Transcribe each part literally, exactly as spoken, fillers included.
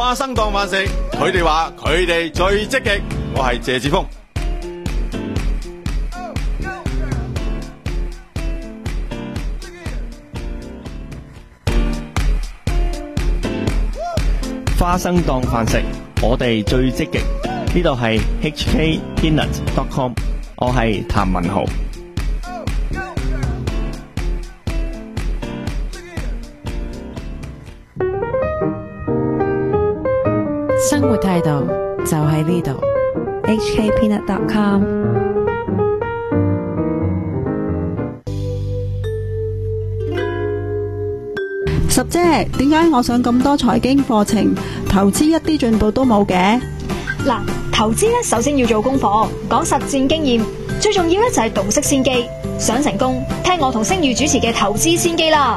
花生當飯食，佢哋話佢哋最積極。我係謝志峰。 花生當飯食，我哋最積極。呢度係 h k peanut dot com， 我係譚文豪。 生活態度就喺呢度 h k peanut dot com。 十姐，點解我上咁多財經課程，投資一啲進步都冇嘅？ 嗱，投資咧首先要做功課，講實戰經驗，最重要咧就係洞悉先機。想成功，聽我同星宇主持嘅投資先機啦。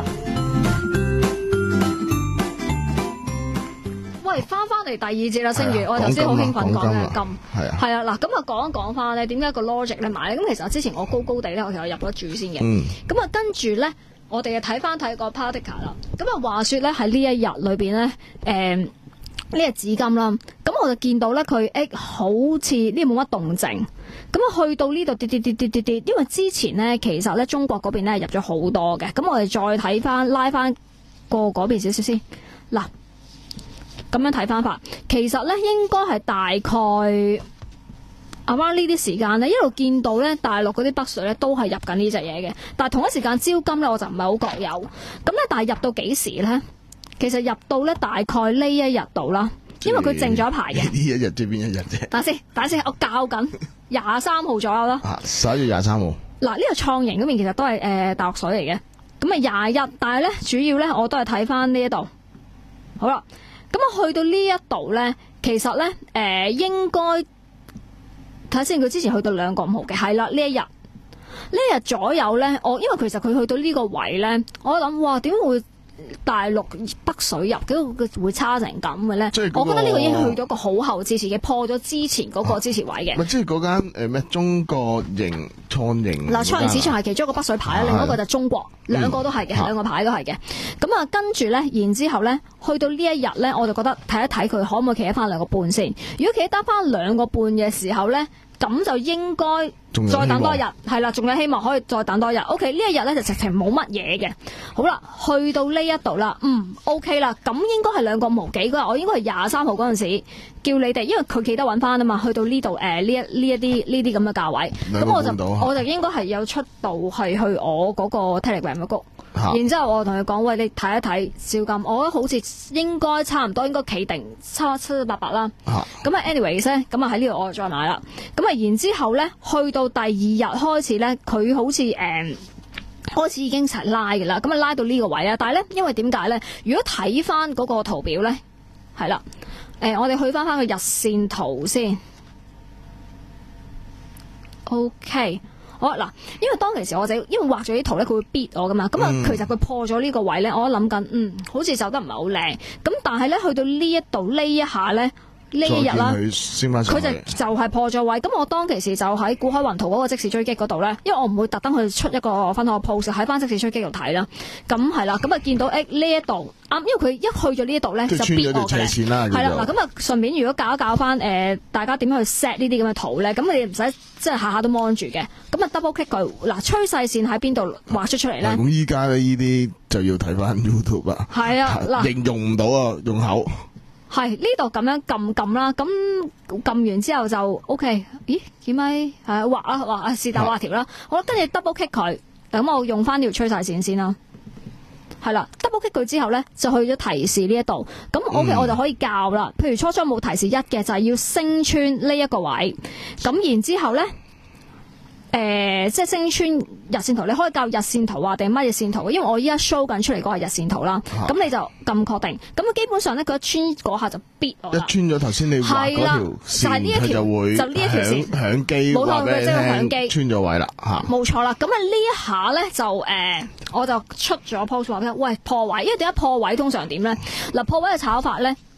喂，翻翻嚟第二節啦，星宇，我頭先好興奮講嘅金，係啊，係啊，嗱，咁啊講一講翻咧，點解個 logic 咧買咧？咁其實之前我高高地咧，我其實入咗注先嘅，咁啊跟住咧，我哋又睇翻睇個 particle 啦。咁啊話說咧喺呢一日裏邊咧，誒。呢個紫金啦，咁我就見到咧佢誒好似呢冇乜動靜，咁啊去到呢度跌跌跌跌跌跌，因為之前咧其實咧中國嗰邊咧入咗好多嘅，咁我哋再睇翻拉翻過嗰邊少少先，嗱咁樣睇翻法，其實咧應該係大概啱啱呢啲時間咧一路見到咧大陸嗰啲北水咧都係入緊呢隻嘢嘅，但係同一時間招金咧我就唔係好覺有，咁咧但係入到幾時咧？其實入到咧大概呢一日度啦，因為佢靜咗一排嘅。 呢一日即係邊一日啫？ 等下先，等下先，我校緊廿三號左右啦。 啊，十一月廿三號。嗱， 呢個創盈嗰邊其實都係誒、呃、大陸水嚟嘅，咁啊廿一，但係咧主要咧我都係睇翻呢一度。好啦，咁啊去到呢一度咧，其實咧誒、呃、應該睇下先，佢之前去到兩個五毫嘅，係啦呢一日。呢一日左右咧，我因為其實佢去到呢個位咧，我諗哇點會？大陸北水入，嗰個會差成咁嘅咧？我覺得呢個已經去到一個好後支持嘅，破咗之前嗰個支持位嘅。 咪即係嗰間誒咩中國盈創盈嗱，創盈市場係其中一個北水牌，另外一個就係中國，兩個都係嘅，兩個牌都係嘅。咁啊，跟住咧，然之後咧，去到呢一日咧，我就覺得睇一睇佢可唔可以企得翻兩個半先。如果企得翻兩個半嘅時候咧，咁就應該再等多一日，係啦，仲有希望可以再等多一日。OK， 呢一日咧就直情冇乜嘢嘅。好啦，去到呢一度啦，嗯 OK 啦，咁應該係兩個無幾嗰日，我應該係廿三號嗰陣時叫你哋，因為佢記得揾翻啊嘛，去到呢度誒呢一呢一啲呢啲咁嘅價位，咁我就我就應該係有出到係去我嗰個 Telegram 嘅谷。然之後我同佢講，喂，你睇一睇照金，我覺得好似應該差唔多應該企定差七七八八啦。咁啊 anyways 咧，咁啊喺呢度我就再買啦。咁啊然之後咧，去到第二日開始咧，佢好似誒、嗯、開始已經齊拉嘅啦。咁啊拉到呢個位啊，但係咧因為點解咧？如果睇翻嗰個圖表咧，係啦，誒、呃、我哋去翻翻個日線圖先。OK。好嗱，因為當其時我就因為畫咗啲圖咧，佢會 beat 我噶嘛，咁啊、嗯、其實佢破咗呢個位咧，我諗緊，嗯，好似走得唔係好靚，咁但係咧去到呢一度呢一下咧。呢一日啦，佢就就係破咗位。咁我當其時就喺股海雲圖嗰個即時追擊嗰度咧，因為我唔會特登去出一個分享個 post 喺翻即時追擊度睇啦。咁係啦，咁啊見到誒呢一度啱，因為佢一去咗呢一度咧就必我嘅。係啦，嗱咁啊順便如果教一教翻誒、呃、大家點樣去 set 呢啲咁嘅圖咧，咁你唔使即係下下都 mon 住嘅。咁啊 double click 佢嗱趨勢線喺邊度畫出出嚟咧？ 咁依家咧呢啲就要睇翻 YouTube 啦。係啊，嗱形容唔到啊，用口。 係呢度咁樣撳撳啦，咁撳完之後就 O K。咦？點解係畫啊畫啊是但畫條啦？好啦，跟住 double click 佢，咁我用翻條趨勢線先啦。係啦 ，double click 佢之後咧，就去咗提示呢一度。咁 O K，我就可以校啦。譬如初初冇提示一嘅，就係、是、要升穿呢一個位。咁然之後咧。誒、呃，即係升穿日線圖，你可以校日線圖啊，定乜嘢線圖？因為我依家 show 緊出嚟嗰個係日線圖啦。咁、啊、你就咁確定。咁基本上咧，佢一穿嗰下就必我啦。 一穿咗頭先你畫嗰條線，佢就會就呢一條線響機，冇錯，佢即係響機穿咗位啦。吓，冇錯啦。咁啊呢一下咧就誒、呃，我就出咗 post 話俾佢，喂破位，因為點解破位通常點咧？嗱破位嘅炒法咧。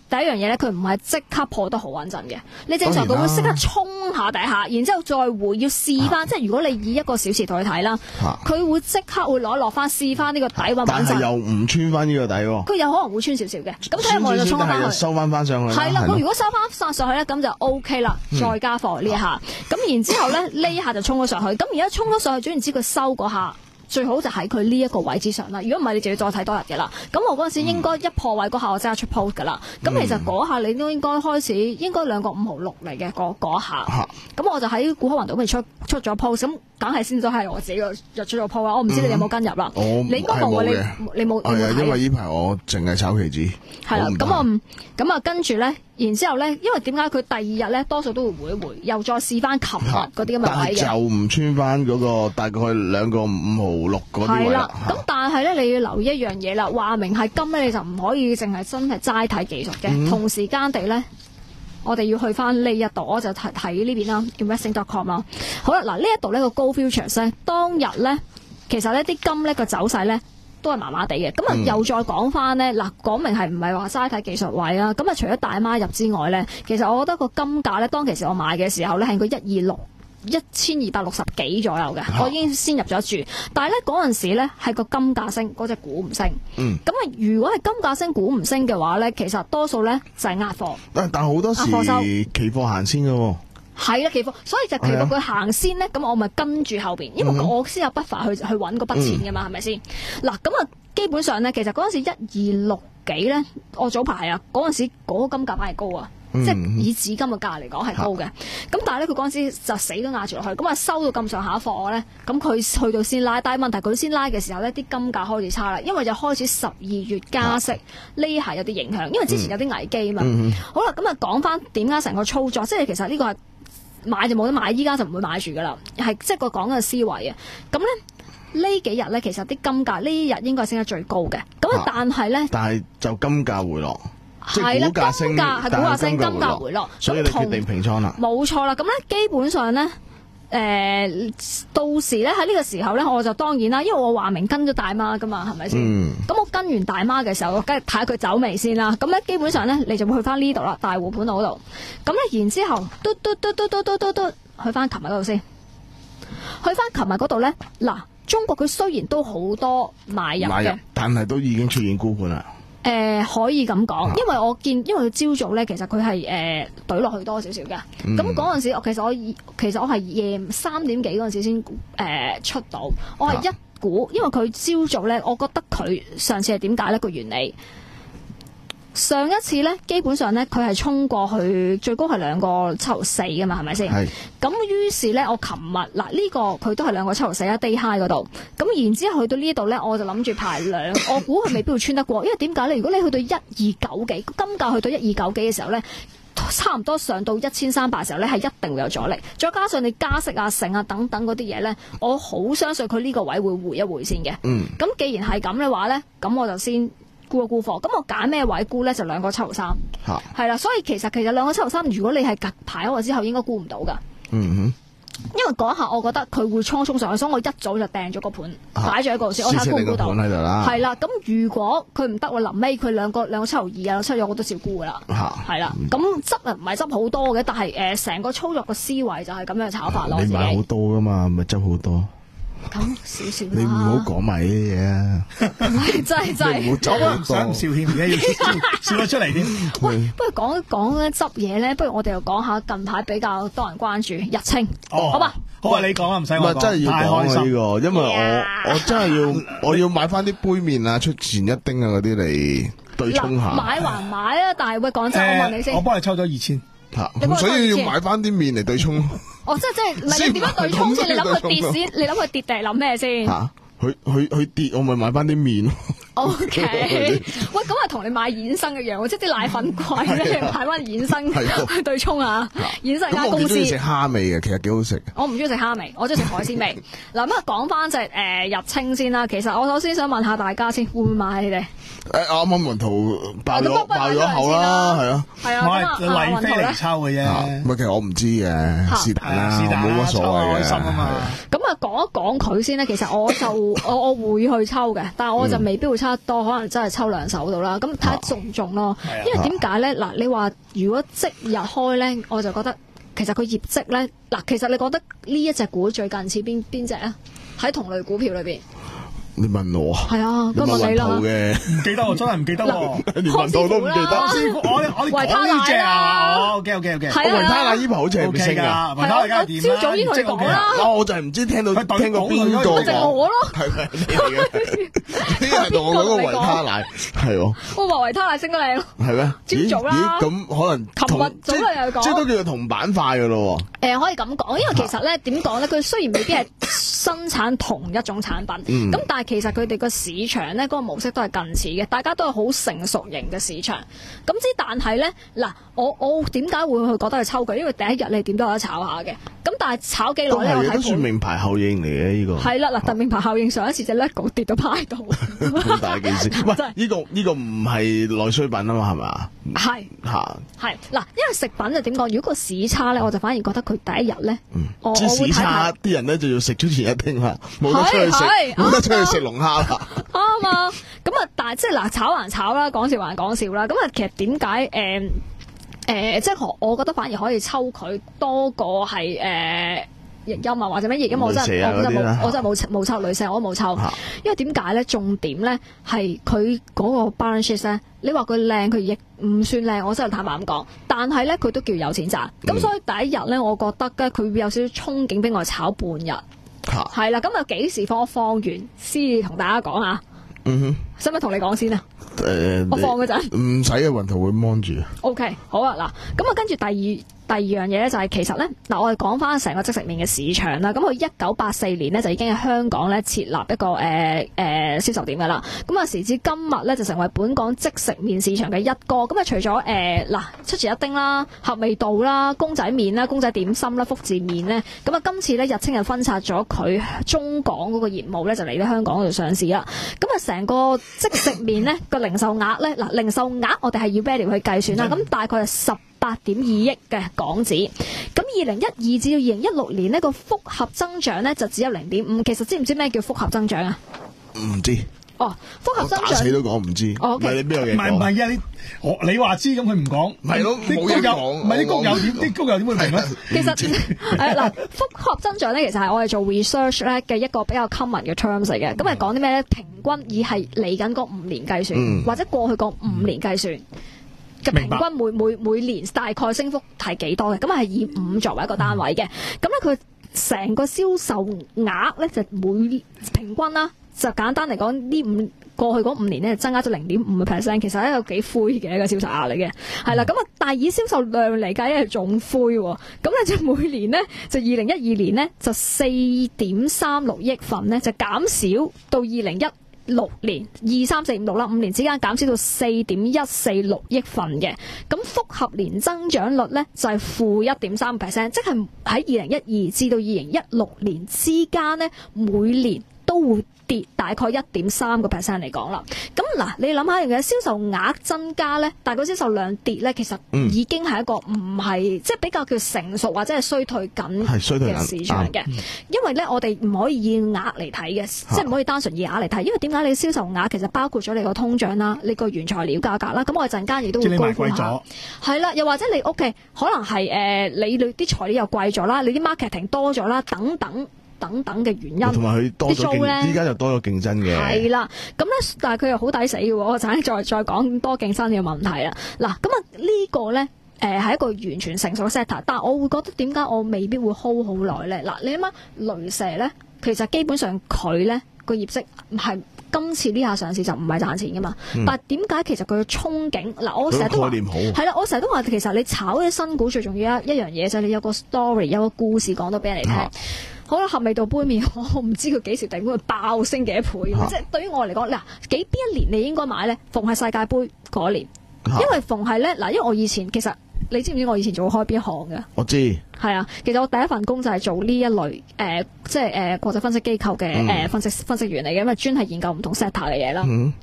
第一樣嘢咧，佢唔係即刻破得好穩陣嘅。你正常佢會識得衝下底下，然之後再回要試翻。即係如果你以一個小時同佢睇啦，佢會即刻會攞落翻試翻呢個底穩穩陣。 但係又唔穿翻呢個底喎。 佢有可能會穿少少嘅。咁睇下我就衝翻去。 收翻翻上去。 係啦，佢如果收翻翻上去咧，咁就 O K 啦。再加貨呢一下，咁然之後咧呢一下就衝咗上去。咁而家衝咗上去，總言之佢收嗰下。最好就喺佢呢一個位之上啦。如果唔係，你就要再睇多日嘅啦。咁我嗰陣時應該一破位嗰下，我即刻出 post 噶啦。咁、嗯、其實嗰下你都應該開始，應該兩個五毫六嚟嘅嗰下。咁、啊、我就喺股海雲度咪出出咗 post，咁梗係先咗係我自己個入咗個 post 啦。我唔知你哋有冇跟入啦、嗯。你應該冇嘅，你你冇你冇睇。 因為呢排我淨係炒期指。係啦，咁我咁啊跟住咧，然之後咧，因為點解佢第二日咧多數都會回一回，又再試翻琴日嗰啲咁嘅位嘅。但係就唔穿翻嗰個大概兩個五毫六嗰啲位啦。咁但係咧，你要留意一樣嘢啦，話明係金咧，你就唔可以淨係真係齋睇技術嘅、嗯。同時間地咧，我哋要去翻呢一度，我就睇睇呢邊啦 investing dot com 啦。好啦，嗱呢一度呢個高 futures 咧，當日咧其實呢啲金咧個走勢咧。都係麻麻地嘅，咁啊又再講翻呢，嗱、嗯、講明係唔係話齋睇技術位啊？咁啊除咗大媽入之外呢，其實我覺得個金價呢，當其時我買嘅時候呢，係個一二六一千二百六十幾左右嘅、啊，我已經先入咗注。但係呢嗰陣時呢係個金價升，嗰隻股唔升。嗯。咁啊，如果係金價升，股唔升嘅話呢，其實多數呢就係壓貨。但係好多時期貨行先嘅喎。係啦，期貨，所以就期貨佢行先咧，咁我咪跟住後邊，因為我先有 buffer去去揾嗰筆錢噶嘛，係咪先？嗱，咁啊，基本上咧，其實嗰陣時一二六幾咧，我早排啊，嗰陣時嗰個金價反而高啊，嗯、即係以紙金嘅價嚟講係高嘅。咁但係咧，佢嗰陣時就死都壓住落去，咁啊收到咁上下貨咧，咁佢去到先拉，但係問題佢先拉嘅時候咧，啲金價開始差啦，因為就開始十二月加息，呢下有啲影響，因為之前有啲危機啊嘛。嗯、好啦，咁啊講翻點解成個操作，即係其實呢個係。買就冇得買，依家就唔會買住噶啦，係即係個講嘅思維啊。咁咧呢幾日咧，其實啲金價呢日應該係升得最高嘅。咁啊，但係咧，但係就金價回落，係啦，金價係股價升，金價回落，所以你決定平倉啦。冇錯啦，咁咧基本上咧。誒、呃，到時咧喺呢個時候咧，我就當然啦，因為我話明跟咗大媽噶嘛，係咪先？咁、嗯、我跟完大媽嘅時候，我梗係睇下佢走未先啦。咁咧基本上咧，你就會去翻呢度啦，大戶盤嗰度。咁咧然之後，嘟嘟嘟嘟嘟嘟嘟嘟，去翻琴日嗰度先。去翻琴日嗰度咧，嗱，中國佢雖然都好多買入嘅，但係都已經出現沽盤啦。誒、呃，可以咁講，因為我見，因為佢朝早咧，其實佢係誒懟落去多少少嘅。咁嗰陣時，我其實我其實我係夜三點幾嗰陣時先誒、呃、出到，我係一股，因為佢朝早咧，我覺得佢上次係點解呢個原理？上一次咧，基本上咧，佢係衝過去最高係兩個七毫四噶嘛，係咪先？係。咁於是咧，我琴日嗱呢個佢都係兩個七毫四啊 day high 嗰度。咁然之後去到呢度咧，我就諗住排兩，我估佢未必會穿得過，因為點解咧？如果你去到一二九幾，金價去到一二九幾嘅時候咧，差唔多上到一千三百嘅時候咧，係一定會有阻力。再加上你加息啊、成啊等等嗰啲嘢咧，我好相信佢呢個位會回一回先嘅。嗯。咁既然係咁嘅話咧，咁我就先。沽一沽貨，咁我揀咩位沽咧？就兩個七毫三，係啦。所以其實其實兩個七毫三，如果你係隔排開之後，應該沽唔到噶。嗯哼，因為嗰一下我覺得佢會倉衝上去，所以我一早就掟咗個盤，擺咗喺嗰度先。我睇下沽唔沽到。係啦，咁如果佢唔得，我臨尾佢兩個兩個七毫二啊，七毫我都照沽噶啦。係啦，咁執啊唔係執好多嘅，但係誒成個操作個思維就係咁樣炒法咯。你買好多噶嘛，咪執好多。咁少少啦，你唔好講埋呢啲嘢啊！真係真係，唔好走咁想笑添，而家要笑咗出嚟添。喂，不如講一講咧執嘢咧，不如我哋又講下近排比較多人關注日清，哦、好嘛？好啊，你講啊，唔使我講。真係要講呢、這個，因為我、yeah. 我真係要我要買翻啲杯麵啊、出前一丁啊嗰啲嚟對沖下。買還買啊，但係喂講真，我問你先，我幫你抽咗二千。咁所以要買翻啲麵嚟對沖。哦，即係即係，唔係你點樣對沖先？你諗佢跌先，你諗佢跌定係諗咩先？吓，佢佢佢跌，我咪買翻啲麵咯。O K，喂，咁啊同你買衍生一樣，即係啲奶粉貴咧，買翻衍生去對沖啊。衍生間公司。我中意食蝦味嘅，其實幾好食。我唔中意食蝦味，我中意食海鮮味。嗱咁啊，講翻隻誒日清先啦。其實我首先想問下大家先，會唔會買你哋？ 誒，啱啱雲圖爆咗爆咗口啦，係啊， 係啊， 我係麗飛嚟抽嘅啫。 唔係，其實我唔知嘅，是但啦，冇乜所謂嘅。 咁啊，講一講佢先咧。其實我就我我會去抽嘅，但係我就未必會抽得多，可能真係抽兩手到啦。咁睇下中唔中咯。因為點解咧？嗱，你話如果即日開咧，我就覺得其實佢業績咧，嗱，其實你覺得呢一隻股最近似邊邊隻啊？喺同類股票裏邊。 你問我係啊，咁問你啦。 唔記得我真係唔記得喎， 連雲圖都唔記得。 我我哋講呢隻啊，哦 OK OK OK。 維他奶呢排好似係升㗎， 維他奶梗係點啦？ 朝早已經同你講啦。 哦，我就係唔知聽到聽過邊個就我咯。 係咪你嚟嘅？呢係同我講個維他奶係喎。 我話維他奶升得靚咯。 係咩？ 朝早啦。 咁可能琴日早嚟又講， 即係都叫做同板塊㗎咯。 誒，可以咁講，因為其實咧點講咧，佢雖然未必係生產同一種產品，咁但係其實佢哋個市場咧嗰個模式都係近似嘅，大家都係好成熟型嘅市場。咁之但係咧嗱，我我點解會去覺得去抽佢？因為第一日你點都有得炒下嘅。咁但係炒幾耐咧？我睇都算名牌效應嚟嘅呢個。係啦， 嗱，特名牌效應上一次隻 LEGO 跌到派到， 好大件事。喂，呢個呢個唔係內需品啊嘛，係咪？ 係嚇。 係嗱，因為食品就點講？如果個市差咧，我就反而覺得佢第一日咧，我知市差啲人咧就要食之前一丁啦，冇得出去食，冇得出去食龍蝦啦。 啱啊！咁啊，但係即係嗱，炒還炒啦，講笑還講笑啦。咁啊，其實點解誒誒，即係我我覺得反而可以抽佢多過係誒逆音啊，或者咩逆音，我真係我真係冇，我真係冇冇抽女性，我都冇抽。因為點解咧？重點咧係佢嗰個 balance sheet 咧，你話佢靚，佢亦唔算靚，我真係坦白咁講。但係咧，佢都叫有錢賺。咁、嗯、所以第一日咧，我覺得咧，佢會有少少憧憬，俾我炒半日。係啦，咁啊幾時放？我放完先同大家講啊。嗯哼，使唔使同你講先啊？誒、呃，我放嗰陣唔使嘅，雲圖會 mon 住。 O K， 好啊，嗱，咁啊跟住第二。第二樣嘢咧就係其實咧嗱，我哋講翻成個即食麵嘅市場啦。咁佢一九八四年呢，就已經喺香港咧設立一個誒誒、呃呃、銷售點㗎啦。咁啊時至今日咧就成為本港即食麵市場嘅一哥。咁啊除咗誒嗱出前一丁啦、合味道啦、公仔麵啦、公仔點心啦、福字麵咧，咁啊今次咧日清就分拆咗佢中港嗰個業務咧，就嚟到香港嗰度上市啦。咁啊成個即食麵咧個零售額咧嗱，零售額我哋係要 value 去計算啦。咁大概係十八點二億嘅港紙，咁二零一二至到二零一六年呢個複合增長呢就只有零點五。其實知唔知咩叫複合增長啊？ 唔知。 哦，複合增長， 打死都講唔知。 哦，唔係你邊有嘢講？ 唔係唔係啊！你我你話知咁佢唔講， 係咯，冇嘢講。 唔係啲工友點？啲工友點會明咧？ 其實誒嗱，複合增長咧，其實係我哋做 research 咧嘅一個比較 common 嘅 terms 嚟嘅。咁係講啲咩咧？平均以係嚟緊嗰五年計算，嗯、或者過去嗰五年計算。嘅平均每每每年大概升幅係幾多嘅？咁係以五作為一個單位嘅。咁咧佢成個銷售額咧就每平均啦，就簡單嚟講呢五過去嗰五年咧增加咗零點五個 percent， 其實係一個幾灰嘅一個銷售額嚟嘅。係啦，咁啊，但係以銷售量嚟計咧係仲灰喎。咁咧就每年咧就二零一二年咧就四點三六億份咧就減少到二零一六年二三四五六啦，五年之間減少到四點一四六億份嘅，咁複合年增長率咧就係負一點三 percent， 即係喺二零一二至到二零一六年之間咧，每年都會跌大概一點三個 percent 嚟講啦。咁嗱，你諗下，嘅銷售額增加咧，但係個銷售量跌咧，其實已經係一個唔係、嗯、即係比較叫成熟或者係衰退緊嘅市場嘅。因為咧，我哋唔可以以額嚟睇嘅，即係唔可以單純以額嚟睇。因為點解你銷售額其實包括咗你個通脹啦，你個原材料價格啦。咁我陣間亦都會高估下。係啦，又或者你屋企可能係誒、呃、你啲材料又貴咗啦，你啲 marketing 多咗啦，等等。等等嘅原因， 同埋佢多咗競，依家就多咗競爭嘅。 係啦，咁咧，但係佢又好抵死嘅喎。我陣間再再講多競爭嘅問題啦。嗱，咁啊呢個咧，誒係一個完全成熟嘅 sector，但係我會覺得點解我未必會 hold 好耐咧？嗱，你諗下雷蛇咧，其實基本上佢咧個業績係今次呢下上市就唔係賺錢嘅嘛。嗯、但係點解其實佢嘅憧憬嗱，我成日都話係啦，我成日都話其實你炒啲新股最重要一一樣嘢就係你有個 story， 有個故事講到俾人哋聽。啊好啦，合味道杯麵，我唔知佢幾時突然會爆升幾倍，啊、即係對於我嚟講，嗱幾邊一年你應該買咧？逢係世界盃嗰年，啊、因為逢係咧嗱，因為我以前其實你知唔知我以前做開邊行嘅？ 我知係啊，其實我第一份工就係做呢一類誒、呃，即係誒、呃、國際分析機構嘅誒、嗯呃、分析分析員嚟嘅，因為專係研究唔同 sector 嘅嘢啦。嗯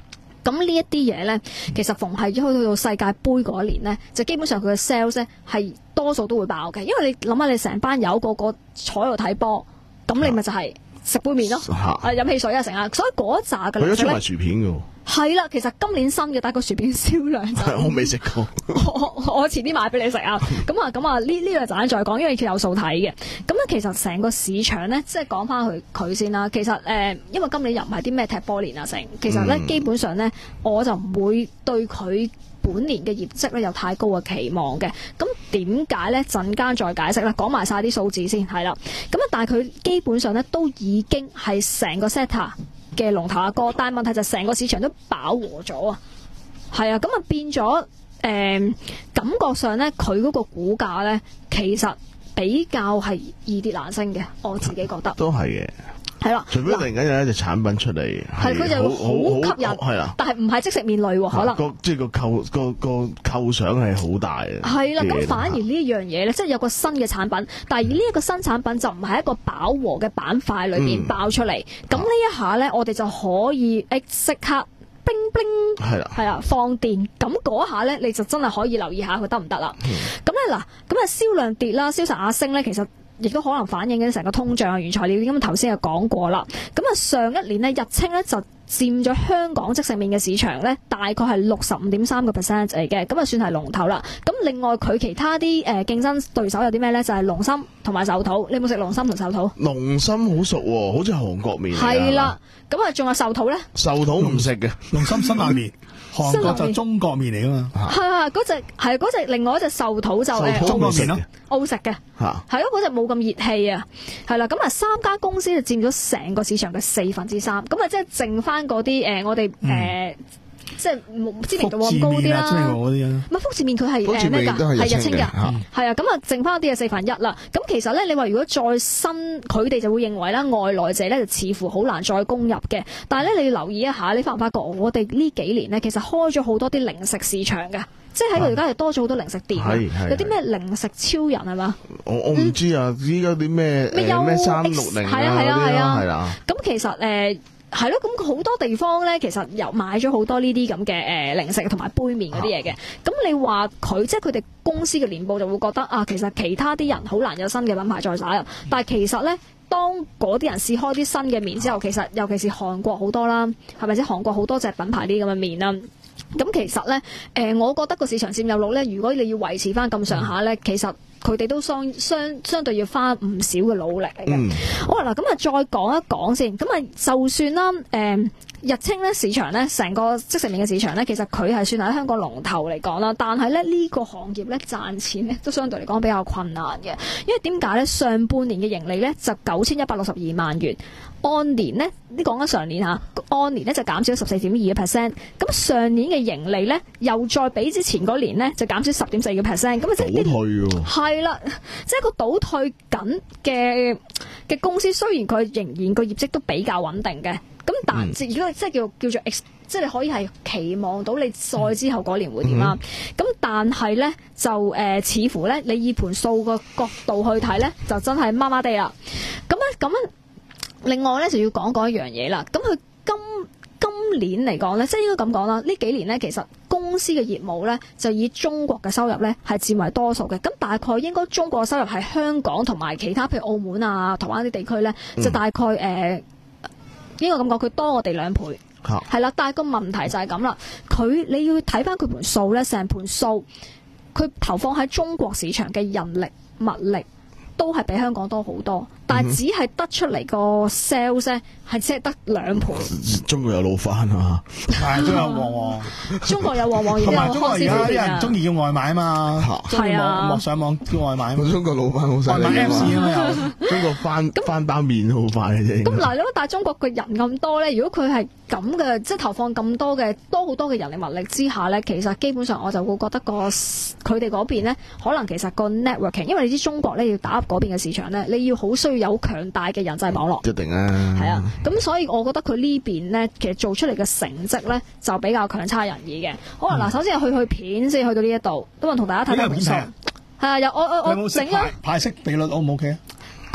咁呢一啲嘢咧，其實逢係去到世界盃嗰一年咧，就基本上佢嘅 sales 咧係多數都會爆嘅，因為你諗下你成班友個個坐喺度睇波，咁你咪就係食杯麵咯，啊飲汽水啊成啊，所以嗰一紮嘅零食咧，佢都出埋薯片嘅。係啦，其實今年新嘅，但係個薯片銷量就我未食過我，我我遲啲買俾你食啊！咁啊咁啊，呢呢個陣再講，因為佢有數睇嘅。咁咧其實成個市場咧，即係講翻佢佢先啦。其實誒、呃，因為今年又唔係啲咩踢波年啊成，其實咧、嗯、基本上咧，我就唔會對佢本年嘅業績咧有太高嘅期望嘅。咁點解咧？陣間再解釋啦，講埋晒啲數字先係啦。咁啊，但係佢基本上咧都已經係成個 sector嘅龍頭阿哥，但係問題就成個市場都飽和咗啊，係啊，咁啊變咗誒、呃、感覺上咧，佢嗰個股價咧其實比較係易跌難升嘅，我自己覺得都係嘅， 係啦， 除非突然間有一隻產品出嚟， 係佢就好吸引，係啦，但係唔係即食麵類喎，可能個即係個構個個構想係好大嘅， 係啦，咁反而呢一樣嘢咧，即係有個新嘅產品，但係呢一個新產品就唔係一個飽和嘅板塊裏邊爆出嚟，咁、嗯、呢一下咧，我哋就可以誒即刻冰冰係啦，係啊放電，咁嗰下咧你就真係可以留意下佢得唔得啦。咁咧嗱，咁啊銷量跌啦，銷售額升咧，其實亦都可能反映緊成個通脹啊、原材料。咁頭先就講過啦。咁啊上一年咧，日清咧就佔咗香港即食麵嘅市場咧，大概係六十五點三個 percent 嚟嘅，咁啊算係龍頭啦。咁另外佢其他啲誒競爭對手有啲咩咧？就係、是、龍心同埋壽桃。你有冇食龍心同壽桃？ 龍心好熟喎、哦，好似韓國麵嚟。 係啦，咁啊仲有壽桃咧？ 壽桃唔食嘅， 龍心辛辣麵。韓國就中國麵嚟噶嘛， 係啊，嗰隻係嗰隻，另外一隻壽桃就誒中國麵咯， 澳食嘅，係咯，嗰隻冇咁熱氣啊，係啦，咁啊三家公司就佔咗成個市場嘅四分之三，咁啊即係剩翻嗰啲誒我哋誒。 嗯呃即係知名度咁高啲啦，唔係福字麵佢係誒咩㗎？係日清㗎，係啊，咁啊剩翻啲嘅四分一啦。咁其實咧，你話如果再新，佢哋就會認為啦，外來者咧就似乎好難再攻入嘅。但係咧，你要留意一下，你發唔發覺我哋呢幾年咧，其實開咗好多啲零食市場嘅，即係喺佢而家又多咗好多零食店，有啲咩零食超人係嘛？ 我我唔知啊，依家啲咩咩三六零係啊係啊係啊， 係啦。 咁其實誒。係咯，咁好多地方咧，其實又買咗好多呢啲咁嘅誒零食同埋杯麵嗰啲嘢嘅。咁、啊、你話佢即係佢哋公司嘅年報就會覺得啊，其實其他啲人好難有新嘅品牌再打入。但係其實咧，當嗰啲人試開啲新嘅麵之後，其實尤其是韓國好多啦，係咪先？韓國好多隻品牌啲咁嘅麵啦。咁其實咧，誒、呃，我覺得個市場佔有率咧，如果你要維持翻咁上下咧，嗯、其實佢哋都相相相對要花唔少嘅努力嚟嘅。嗯、好啦，嗱，咁啊，再講一講先。咁啊，就算啦，誒、呃，日清咧市場咧，成個即食麵嘅市場咧，其實佢係算係喺香港龍頭嚟講啦。但係咧呢、呢個行業咧賺錢咧都相對嚟講比較困難嘅，因為點解咧？上半年嘅盈利咧就九千一百六十二萬元。按年呢，呢講緊上年嚇，按年呢就減少十四點二個 percent。咁上年嘅盈利呢，又再比之前嗰年呢，就減少十點四個 percent。咁啊，即係倒退喎。係啦，即係個倒退緊嘅嘅公司，雖然佢仍然個業績都比較穩定嘅，咁但係如果即係叫叫做 ex，即係你可以係期望到你再之後嗰年會點啦。咁、嗯、但係呢，就誒、呃，似乎呢，你以盤數個角度去睇呢，就真係麻麻地啦。咁咧咁樣。另外咧就要講講一樣嘢啦，咁佢今今年嚟講咧，即係應該咁講啦，呢幾年咧其實公司嘅業務咧就以中國嘅收入咧係佔為多數嘅，咁大概應該中國嘅收入係香港同埋其他譬如澳門啊、台灣啲地區咧，就大概誒、呃、應該咁講，佢多我哋兩倍，係、啊、啦，但係個問題就係咁啦，佢你要睇翻佢盤數咧，成盤數佢投放喺中國市場嘅人力物力都係比香港多好多。但係只係得出嚟個 sales 咧，係只係得兩倍。 中國有老翻啊， 係都有旺旺。 中國有旺旺，同埋中國而家啲人中意叫外賣啊嘛，係啊，莫上網叫外賣。 中國老翻好犀利啊嘛，中國翻翻包麵好快嘅啫。咁嗱，但係中國嘅人咁多咧，如果佢係咁嘅，即係投放咁多嘅多好多嘅人力物力之下咧，其實基本上我就會覺得個佢哋嗰邊咧，可能其實個 networking， 因為你知中國咧要打入嗰邊嘅市場咧，你要好需要有強大嘅人際網絡， 一定啊， 係啊，咁所以我覺得佢呢邊咧，其實做出嚟嘅成績咧就比較強差人意嘅。好啊，嗱、嗯，首先去去片先去到呢一度，咁啊同大家睇睇盤數，係啊，有我我我整咗派息比率 O 唔 O K 啊？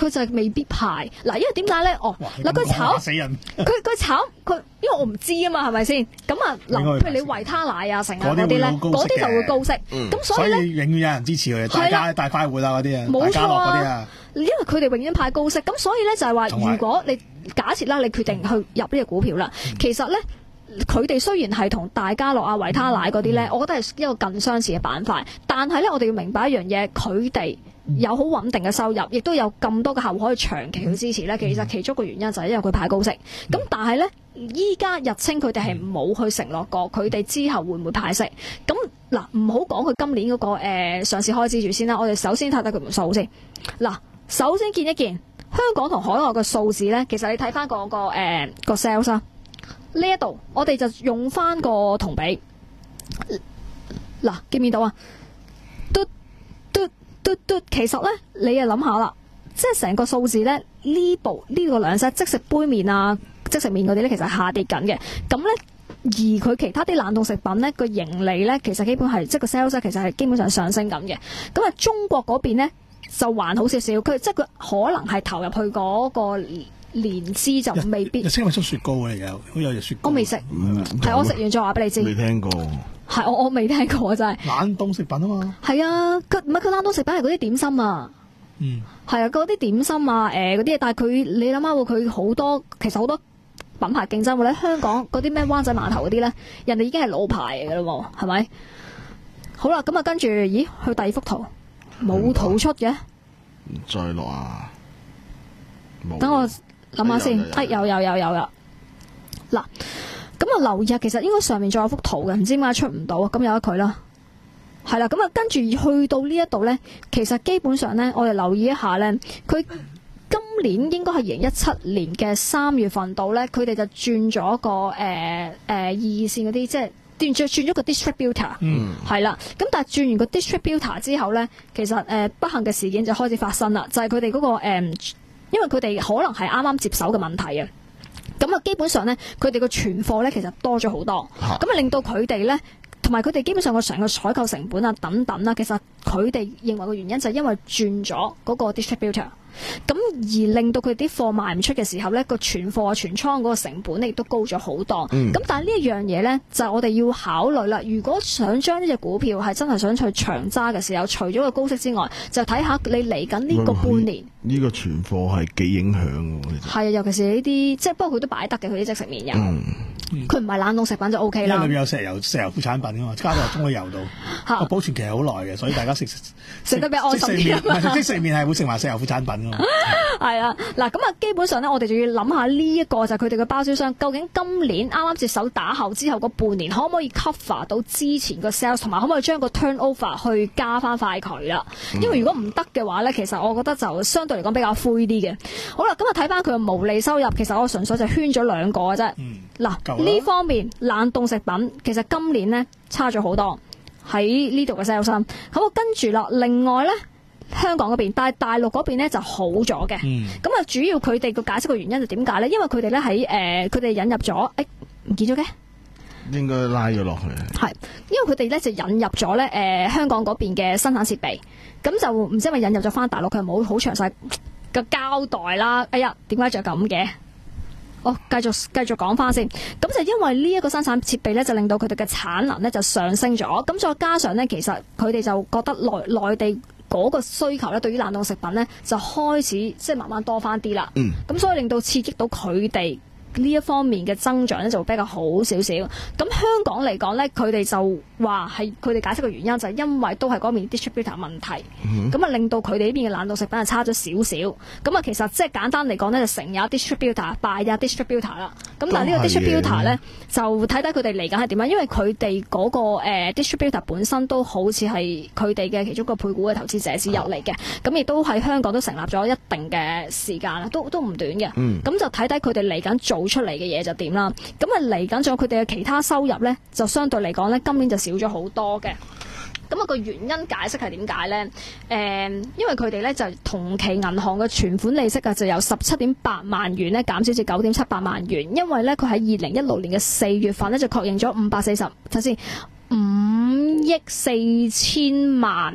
佢就係未必派嗱，因為點解咧？哦，嗱佢炒死人， 佢佢炒佢，因為我唔知啊嘛，係咪先？咁啊嗱，譬如你維他奶啊、成啊嗰啲咧，嗰啲就會高息。咁、嗯、所以咧， 永遠有人支持佢，大家大快活啊嗰啲啊， 冇錯啊嗰啲啊。 因為佢哋永遠派高息，咁所以咧就係話，如果你假設啦，你決定去入呢隻股票啦，嗯、其實咧。佢哋雖然係同大家樂啊、維他奶嗰啲咧，我覺得係一個更相似嘅板塊，但係咧我哋要明白一樣嘢，佢哋有好穩定嘅收入，亦都有咁多嘅客戶可以長期去支持咧。其實其中個原因就係因為佢派高息。咁但係咧，依家日清佢哋係冇去承諾過，佢哋之後會唔會派息？咁嗱，唔好講佢今年嗰、嗰個、呃、上市開支住先啦。我哋首先睇睇佢條數先。嗱，首先見一見香港同海外嘅數字咧，其實你睇翻嗰個誒、呃、個 sales 啊。呢一度，我哋就用翻個同比，嗱，見唔見到啊？嘟嘟嘟嘟，其實咧，你又諗下啦，即係成個數字咧，呢部呢、這個兩隻即食杯麵啊、即食麵嗰啲咧，其實係下跌緊嘅。咁咧，而佢其他啲冷凍食品咧，個盈利咧，其實基本係即係個 sales 其實係基本上上升緊嘅。咁啊，中國嗰邊咧就還好少少，佢即係佢可能係投入去嗰、那個。年資就未必。日清咪出雪糕嚟嘅，好有隻雪糕。 我未食，係、嗯、我食完再話俾你知。 未聽過。 係我我未聽過真係。 冷凍食品啊嘛。係啊，佢唔係佢冷凍食品係嗰啲點心啊。 嗯。 係啊，嗰啲點心啊，誒嗰啲嘢，但係佢你諗下喎，佢好多其實好多品牌競爭喎。喺香港嗰啲咩灣仔碼頭嗰啲咧，人哋已經係老牌嚟㗎啦，係咪？好啦，咁啊跟住，咦？去第二幅圖冇圖出嘅。 再落啊！ 等我。諗下先，哎有有有有有，嗱，咁啊留意啊，其實應該上面仲有幅圖嘅，唔知點解出唔到啊，咁由得佢啦，係啦，咁啊跟住去到呢一度咧，其實基本上咧，我哋留意一下咧，佢今年應該係二零一七年嘅三月份度咧，佢哋就轉咗個誒誒、呃呃、二線嗰啲，即係轉咗轉咗個 distributor，嗯，係啦，咁但係轉完個 distributor 之後咧，其實誒、呃、不幸嘅事件就開始發生啦，就係佢哋嗰個誒。呃因為佢哋可能係啱啱接手嘅問題啊，咁啊基本上咧，佢哋個存貨咧其實多咗好多，咁啊令到佢哋咧，同埋佢哋基本上個成個採購成本啊等等啦，其實佢哋認為個原因就係因為轉咗嗰個 distributor。咁而令到佢啲貨賣唔出嘅時候咧，個存貨啊、存倉嗰個成本亦都高咗好多。咁、嗯、但係呢一樣嘢咧，就係我哋要考慮啦。如果想將呢隻股票係真係想去長揸嘅時候，除咗個高息之外，就睇下你嚟緊呢個半年呢、這個存貨係幾影響嘅。係啊，尤其是呢啲，即係不過佢都擺得嘅，佢啲即食麵油。佢唔係冷凍食品就 O K 啦。 因為裏邊有石油、石油副產品噶嘛，加到中海油度，個保存期係好耐嘅，所以大家食食得比較安心啲。 唔係即食麵係會食埋石油副產品噶嘛。 係啊，嗱咁啊，基本上咧，我哋就要諗下呢一個就係佢哋嘅包銷商，究竟今年啱啱接手打後之後嗰半年，可唔可以 cover 到之前個 sales， 同埋可唔可以將個 turnover 去加翻塊佢啦？因為如果唔得嘅話咧，其實我覺得就相對嚟講比較灰啲嘅。好啦，咁啊睇翻佢嘅毛利收入，其實我純粹就圈咗兩個嘅啫。嗱、嗯，呢方面冷凍食品其實今年咧差咗好多喺呢度嘅 sales 商。咁我跟住啦，另外咧。香港嗰邊，但係大陸嗰邊咧就好咗嘅。咁、嗯、啊，主要佢哋個解釋嘅原因就點解咧？因為佢哋咧喺誒，佢哋引入咗，誒、欸、唔見咗嘅， 應該拉咗落去。 係，因為佢哋咧就引入咗咧誒香港嗰邊嘅生產設備，咁就唔知係咪引入咗翻大陸，佢冇好詳細嘅交代啦。哎呀，點解就咁嘅？哦，繼續繼續講翻先。咁就因為呢一個生產設備咧，就令到佢哋嘅產能咧就上升咗。咁再加上咧，其實佢哋就覺得內內地嗰個需求咧，對於冷凍食品咧，就開始即係慢慢多翻啲啦。嗯，咁所以令到刺激到佢哋呢一方面嘅增長咧，就會比較好少少。咁香港嚟講咧，佢哋就話係佢哋解釋嘅原因就係因為都係嗰邊 distributor 問題，咁、嗯、啊令到佢哋呢邊嘅冷凍食品係差咗少少。咁啊其實即係簡單嚟講咧，就成有 distributor 敗有 distributor 啦。咁但係呢個 distributor 咧就睇睇佢哋嚟緊係點樣，因為佢哋嗰個、呃、distributor 本身都好似係佢哋嘅其中一個配股嘅投資者之一嚟嘅。咁亦都喺香港都成立咗一定嘅時間啦，都都唔短嘅。咁、嗯、就睇睇佢哋嚟緊做出嚟嘅嘢就點啦。咁啊嚟緊仲有佢哋嘅其他收入咧，就相對嚟講咧，今年就少咗好多嘅。咁啊個原因解釋係點解咧？誒、嗯，因為佢哋咧就同期銀行嘅存款利息啊，就由十七點八萬元咧減少至九點七八萬元。因為咧佢喺二零一六年嘅四月份咧就確認咗五百四十，睇先五億四千萬。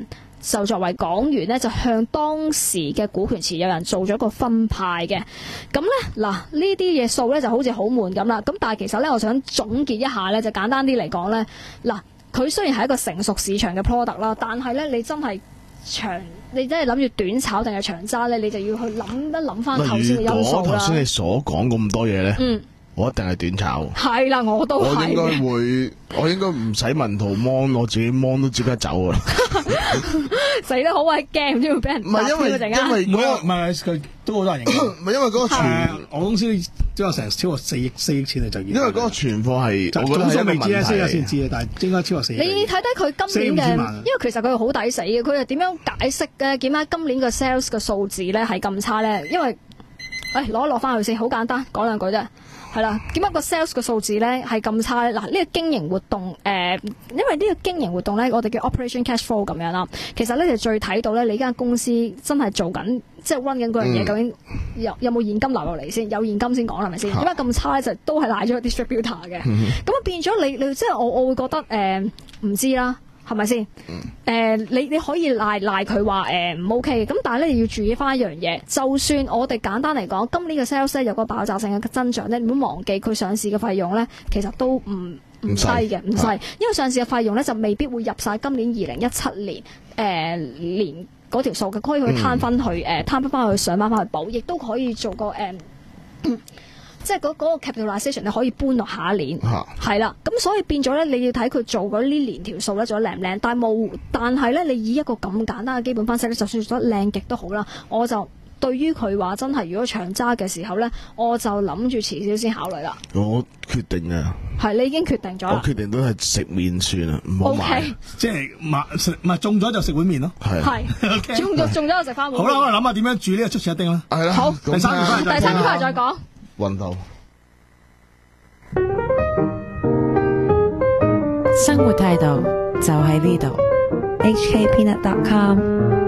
就作為港元咧，就向當時嘅股權持有人做咗一個分派嘅。咁咧嗱，呢啲嘢數咧就好似好悶咁啦。咁但係其實咧，我想總結一下咧，就簡單啲嚟講咧，嗱，佢雖然係一個成熟市場嘅 product 啦，但係咧你真係長，你真係諗住短炒定係長揸咧，你就要去諗一諗翻頭先嘅因素啦。 頭先你所講咁多嘢咧，嗯。我一定係短炒。 係啦，我都係。 我應該會，我應該唔使問圖芒，我自己芒都即刻走啊！ 死得好鬼驚，唔知會俾人唔係因為因為嗰個唔係佢都好多人認。 唔係因為嗰個存， 我公司都有成超過四億四億錢你就因為嗰個存貨係，我覺得係一個問題。先有先知啊，但係應該超過四億。 你睇睇佢今年嘅，因為其實佢好抵死嘅，佢係點樣解釋嘅？點解今年嘅 sales 嘅數字咧係咁差咧？因為，誒攞一攞翻去先，好簡單，講兩句啫。係啦，點解個 sales 嘅數字咧係咁差咧？嗱，呢個經營活動誒、呃，因為呢個經營活動咧，我哋叫 operation cash flow 咁樣啦。其實咧就最睇到咧，你呢間公司真係做緊，即係 run 緊嗰樣嘢，究竟有有冇現金流落嚟先？有現金先講係咪先？點解咁差咧？就都係賴咗個 distributor 嘅。咁、嗯、啊變咗你你即係我我會覺得誒唔、呃、知啦。係咪先？誒、嗯呃，你你可以賴賴佢話誒唔 OK 嘅，咁但係咧你要注意翻一樣嘢，就算我哋簡單嚟講，今年嘅 sales 有個爆炸性嘅增長咧，你唔好忘記佢上市嘅費用咧，其實都唔唔低嘅，唔細，因為上市嘅費用咧就未必會入晒今年二零一七年誒、呃、年嗰條數嘅，可以去攤分去誒攤分翻去上翻翻去補，亦都可以做個誒。呃嗯即係嗰嗰個 capitalization 你可以搬落下一年，係啦、啊，咁所以變咗咧，你要睇佢做嗰呢年條數咧做得靚唔靚，但係冇，但係咧你以一個咁簡單嘅基本分析咧，就算做得靚極都好啦，我就對於佢話真係如果長揸嘅時候咧，我就諗住遲少先考慮啦。我決定啊， 係你已經決定咗啦。 我決定都係食麵算啦，唔好買。 Okay. 即係買食，唔係中咗就食碗麵咯。 係係中咗中咗就食翻碗麵。 好啦，我哋諗下點樣煮呢個出前一丁啦。 係啦， 好， 第三第三點翻嚟再講。 運動。 生活態度就喺呢度 ，H K Peanut dot com。